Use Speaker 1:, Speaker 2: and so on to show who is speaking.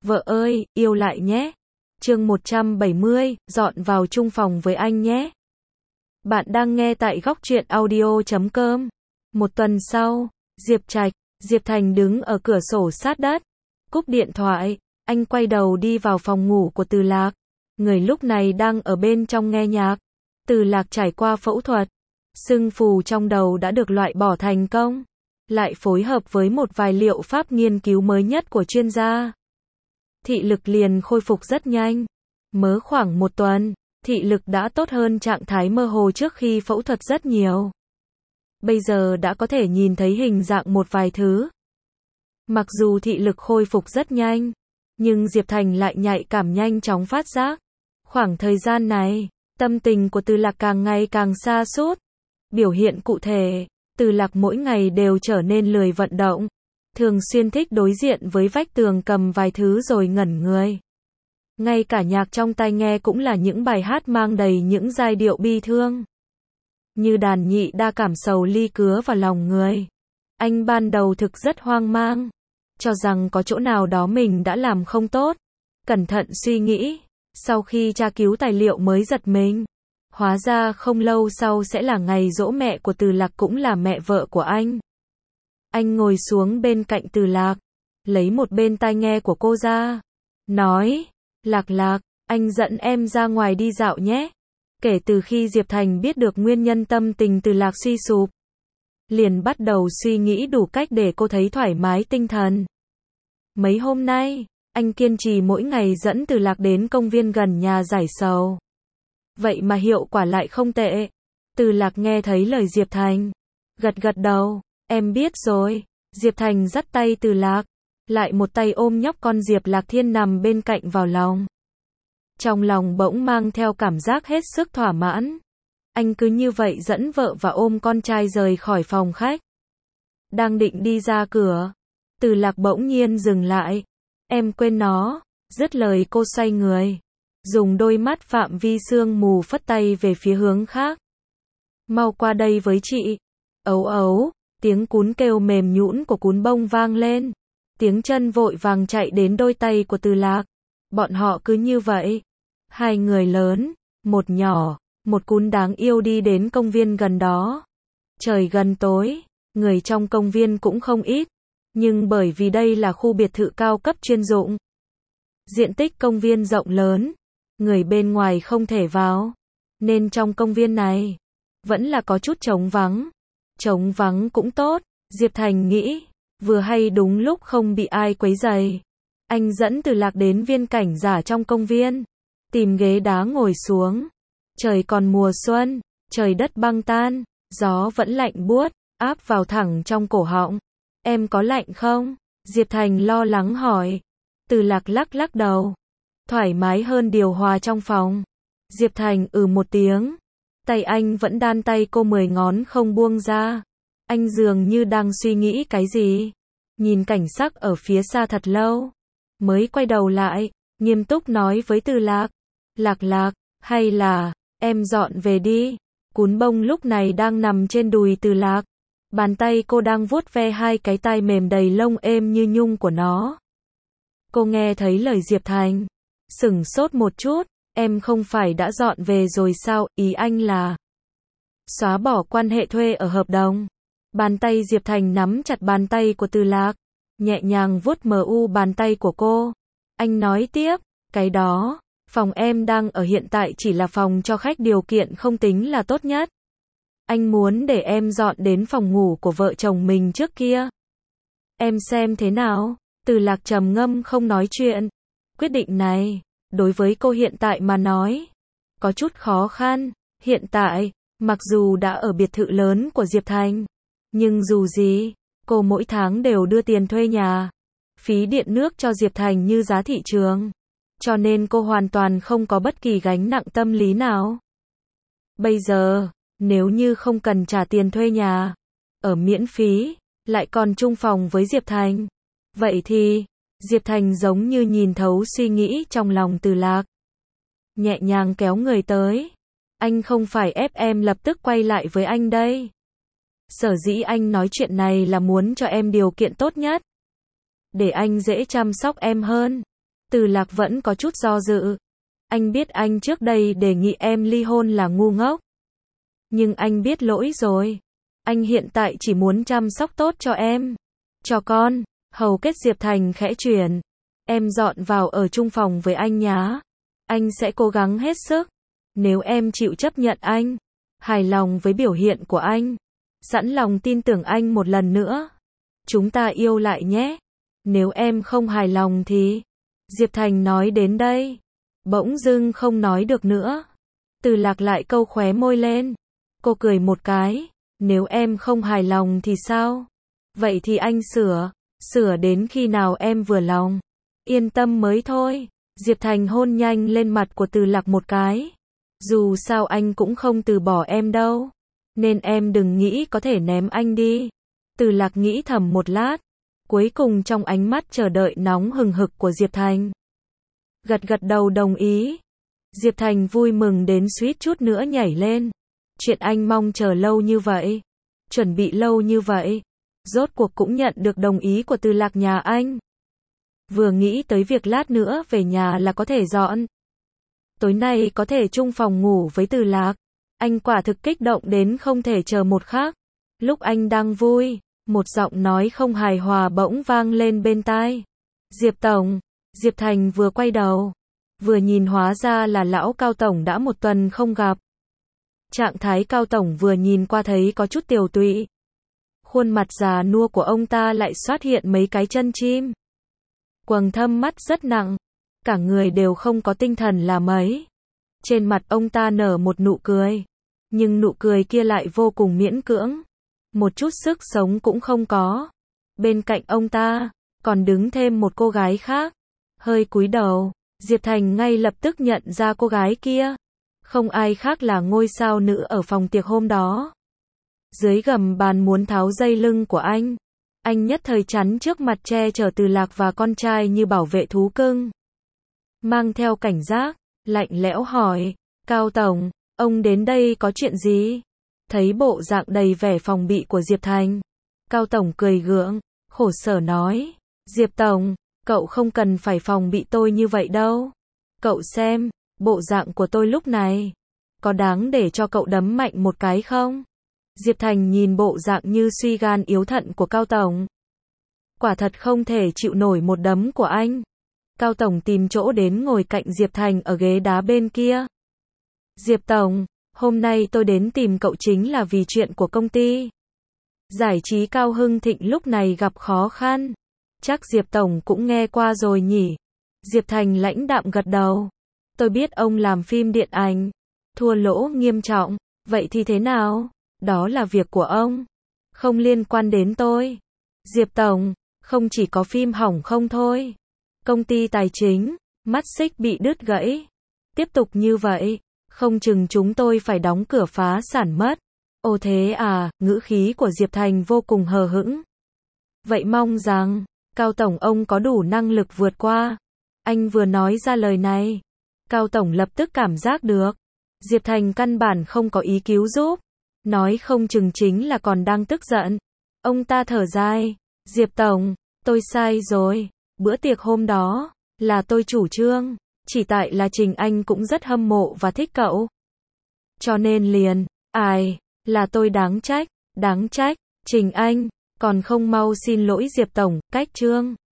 Speaker 1: Vợ ơi, yêu lại nhé. Chương 170, dọn vào chung phòng với anh nhé. Bạn đang nghe tại góc truyện audio.com. Một tuần sau, Diệp Thành đứng ở cửa sổ sát đất. Cúp điện thoại, anh quay đầu đi vào phòng ngủ của Từ Lạc. Người lúc này đang ở bên trong nghe nhạc. Từ Lạc trải qua phẫu thuật. Sưng phù trong đầu đã được loại bỏ thành công. Lại phối hợp với một vài liệu pháp nghiên cứu mới nhất của chuyên gia. Thị lực liền khôi phục rất nhanh. Mới khoảng một tuần, thị lực đã tốt hơn trạng thái mơ hồ trước khi phẫu thuật rất nhiều. Bây giờ đã có thể nhìn thấy hình dạng một vài thứ. Mặc dù thị lực khôi phục rất nhanh, nhưng Diệp Thành lại nhạy cảm nhanh chóng phát giác. Khoảng thời gian này, tâm tình của Từ Lạc càng ngày càng sa sút. Biểu hiện cụ thể, Từ Lạc mỗi ngày đều trở nên lười vận động. Thường xuyên thích đối diện với vách tường cầm vài thứ rồi ngẩn người. Ngay cả nhạc trong tai nghe cũng là những bài hát mang đầy những giai điệu bi thương. Như đàn nhị đa cảm sầu ly cứa vào lòng người. Anh ban đầu thực rất hoang mang. Cho rằng có chỗ nào đó mình đã làm không tốt. Cẩn thận suy nghĩ. Sau khi tra cứu tài liệu mới giật mình. Hóa ra không lâu sau sẽ là ngày giỗ mẹ của Từ Lạc cũng là mẹ vợ của anh. Anh ngồi xuống bên cạnh Từ Lạc. Lấy một bên tai nghe của cô ra. Nói. Lạc, anh dẫn em ra ngoài đi dạo nhé. Kể từ khi Diệp Thành biết được nguyên nhân tâm tình Từ Lạc suy sụp, liền bắt đầu suy nghĩ đủ cách để cô thấy thoải mái tinh thần. Mấy hôm nay, anh kiên trì mỗi ngày dẫn Từ Lạc đến công viên gần nhà giải sầu. Vậy mà hiệu quả lại không tệ. Từ Lạc nghe thấy lời Diệp Thành. Gật đầu, em biết rồi. Diệp Thành dắt tay Từ Lạc. Lại một tay ôm nhóc con Diệp Lạc Thiên nằm bên cạnh vào lòng. Trong lòng bỗng mang theo cảm giác hết sức thỏa mãn. Anh cứ như vậy dẫn vợ và ôm con trai rời khỏi phòng khách. Đang định đi ra cửa, Từ Lạc bỗng nhiên dừng lại. Em quên nó. Dứt lời cô xoay người. Dùng đôi mắt phạm vi sương mù phất tay về phía hướng khác. Mau qua đây với chị. Ấu, tiếng cún kêu mềm nhũn của cún bông vang lên. Tiếng chân vội vàng chạy đến đôi tay của Từ Lạc. Bọn họ cứ như vậy. Hai người lớn, một nhỏ, một cún đáng yêu đi đến công viên gần đó. Trời gần tối, người trong công viên cũng không ít. Nhưng bởi vì đây là khu biệt thự cao cấp chuyên dụng. Diện tích công viên rộng lớn. Người bên ngoài không thể vào. Nên trong công viên này, vẫn là có chút trống vắng. Trống vắng cũng tốt, Diệp Thành nghĩ. Vừa hay đúng lúc không bị ai quấy rầy. Anh dẫn Từ Lạc đến viên cảnh giả trong công viên. Tìm ghế đá ngồi xuống. Trời còn mùa xuân, trời đất băng tan, gió vẫn lạnh buốt, áp vào thẳng trong cổ họng. Em có lạnh không? Diệp Thành lo lắng hỏi. Từ Lạc lắc đầu. Thoải mái hơn điều hòa trong phòng. Diệp Thành một tiếng. Tay anh vẫn đan tay cô 10 ngón không buông ra. Anh dường như đang suy nghĩ cái gì. Nhìn cảnh sắc ở phía xa thật lâu. Mới quay đầu lại, nghiêm túc nói với Từ Lạc. Lạc, hay là, em dọn về đi. Cún bông lúc này đang nằm trên đùi Từ Lạc. Bàn tay cô đang vuốt ve hai cái tai mềm đầy lông êm như nhung của nó. Cô nghe thấy lời Diệp Thành. Sửng sốt một chút, em không phải đã dọn về rồi sao, ý anh là xóa bỏ quan hệ thuê ở hợp đồng. Bàn tay Diệp Thành nắm chặt bàn tay của Từ Lạc, nhẹ nhàng vuốt bàn tay của cô. Anh nói tiếp, cái đó, phòng em đang ở hiện tại chỉ là phòng cho khách, điều kiện không tính là tốt nhất. Anh muốn để em dọn đến phòng ngủ của vợ chồng mình trước kia. Em xem thế nào? Từ Lạc trầm ngâm không nói chuyện. Quyết định này, đối với cô hiện tại mà nói, có chút khó khăn. Hiện tại, mặc dù đã ở biệt thự lớn của Diệp Thành, nhưng dù gì, cô mỗi tháng đều đưa tiền thuê nhà, phí điện nước cho Diệp Thành như giá thị trường. Cho nên cô hoàn toàn không có bất kỳ gánh nặng tâm lý nào. Bây giờ, nếu như không cần trả tiền thuê nhà, ở miễn phí, lại còn chung phòng với Diệp Thành, vậy thì, Diệp Thành giống như nhìn thấu suy nghĩ trong lòng Từ Lạc. Nhẹ nhàng kéo người tới. Anh không phải ép em lập tức quay lại với anh đây. Sở dĩ anh nói chuyện này là muốn cho em điều kiện tốt nhất. Để anh dễ chăm sóc em hơn. Từ Lạc vẫn có chút do dự. Anh biết anh trước đây đề nghị em ly hôn là ngu ngốc. Nhưng anh biết lỗi rồi. Anh hiện tại chỉ muốn chăm sóc tốt cho em. Cho con. Hầu kết Diệp Thành khẽ chuyển. Em dọn vào ở chung phòng với anh nhá. Anh sẽ cố gắng hết sức. Nếu em chịu chấp nhận anh, hài lòng với biểu hiện của anh, sẵn lòng tin tưởng anh một lần nữa, chúng ta yêu lại nhé. Nếu em không hài lòng thì... Diệp Thành nói đến đây, bỗng dưng không nói được nữa. Từ Lạc lại câu khóe môi lên. Cô cười một cái. Nếu em không hài lòng thì sao? Vậy thì anh sửa đến khi nào em vừa lòng. Yên tâm mới thôi. Diệp Thành hôn nhanh lên mặt của Từ Lạc một cái. Dù sao anh cũng không từ bỏ em đâu. Nên em đừng nghĩ có thể ném anh đi. Từ Lạc nghĩ thầm một lát. Cuối cùng trong ánh mắt chờ đợi nóng hừng hực của Diệp Thành, gật đầu đồng ý. Diệp Thành vui mừng đến suýt chút nữa nhảy lên. Chuyện anh mong chờ lâu như vậy, chuẩn bị lâu như vậy, rốt cuộc cũng nhận được đồng ý của Từ Lạc nhà anh. Vừa nghĩ tới việc lát nữa về nhà là có thể dọn, tối nay có thể chung phòng ngủ với Từ Lạc, anh quả thực kích động đến không thể chờ một khắc. Lúc anh đang vui, một giọng nói không hài hòa bỗng vang lên bên tai. Diệp Tổng. Diệp Thành vừa quay đầu, vừa nhìn hóa ra là lão Cao Tổng đã một tuần không gặp. Trạng thái Cao Tổng vừa nhìn qua thấy có chút tiều tụy. Khuôn mặt già nua của ông ta lại xuất hiện mấy cái chân chim. Quầng thâm mắt rất nặng, cả người đều không có tinh thần là mấy. Trên mặt ông ta nở một nụ cười, nhưng nụ cười kia lại vô cùng miễn cưỡng. Một chút sức sống cũng không có. Bên cạnh ông ta, còn đứng thêm một cô gái khác. Hơi cúi đầu, Diệp Thành ngay lập tức nhận ra cô gái kia. Không ai khác là ngôi sao nữ ở phòng tiệc hôm đó. Dưới gầm bàn muốn tháo dây lưng của anh nhất thời chắn trước mặt che chở Từ Lạc và con trai như bảo vệ thú cưng. Mang theo cảnh giác, lạnh lẽo hỏi, Cao Tổng, ông đến đây có chuyện gì? Thấy bộ dạng đầy vẻ phòng bị của Diệp Thành, Cao Tổng cười gượng, khổ sở nói, Diệp Tổng, cậu không cần phải phòng bị tôi như vậy đâu. Cậu xem, bộ dạng của tôi lúc này, có đáng để cho cậu đấm mạnh một cái không? Diệp Thành nhìn bộ dạng như suy gan yếu thận của Cao Tổng. Quả thật không thể chịu nổi một đấm của anh. Cao Tổng tìm chỗ đến ngồi cạnh Diệp Thành ở ghế đá bên kia. Diệp Tổng, hôm nay tôi đến tìm cậu chính là vì chuyện của công ty. Giải trí Cao Hưng Thịnh lúc này gặp khó khăn. Chắc Diệp Tổng cũng nghe qua rồi nhỉ? Diệp Thành lãnh đạm gật đầu. Tôi biết ông làm phim điện ảnh, thua lỗ nghiêm trọng. Vậy thì thế nào? Đó là việc của ông, không liên quan đến tôi. Diệp Tổng, không chỉ có phim hỏng không thôi. Công ty tài chính, mắt xích bị đứt gãy. Tiếp tục như vậy, không chừng chúng tôi phải đóng cửa phá sản mất. Ồ thế à, ngữ khí của Diệp Thành vô cùng hờ hững. Vậy mong rằng, Cao Tổng ông có đủ năng lực vượt qua. Anh vừa nói ra lời này, Cao Tổng lập tức cảm giác được. Diệp Thành căn bản không có ý cứu giúp. Nói không chừng chính là còn đang tức giận. Ông ta thở dài. Diệp Tổng, tôi sai rồi. Bữa tiệc hôm đó, là tôi chủ trương. Chỉ tại là Trình Anh cũng rất hâm mộ và thích cậu. Cho nên liền, là tôi đáng trách. Trình Anh, còn không mau xin lỗi Diệp Tổng, cách trương.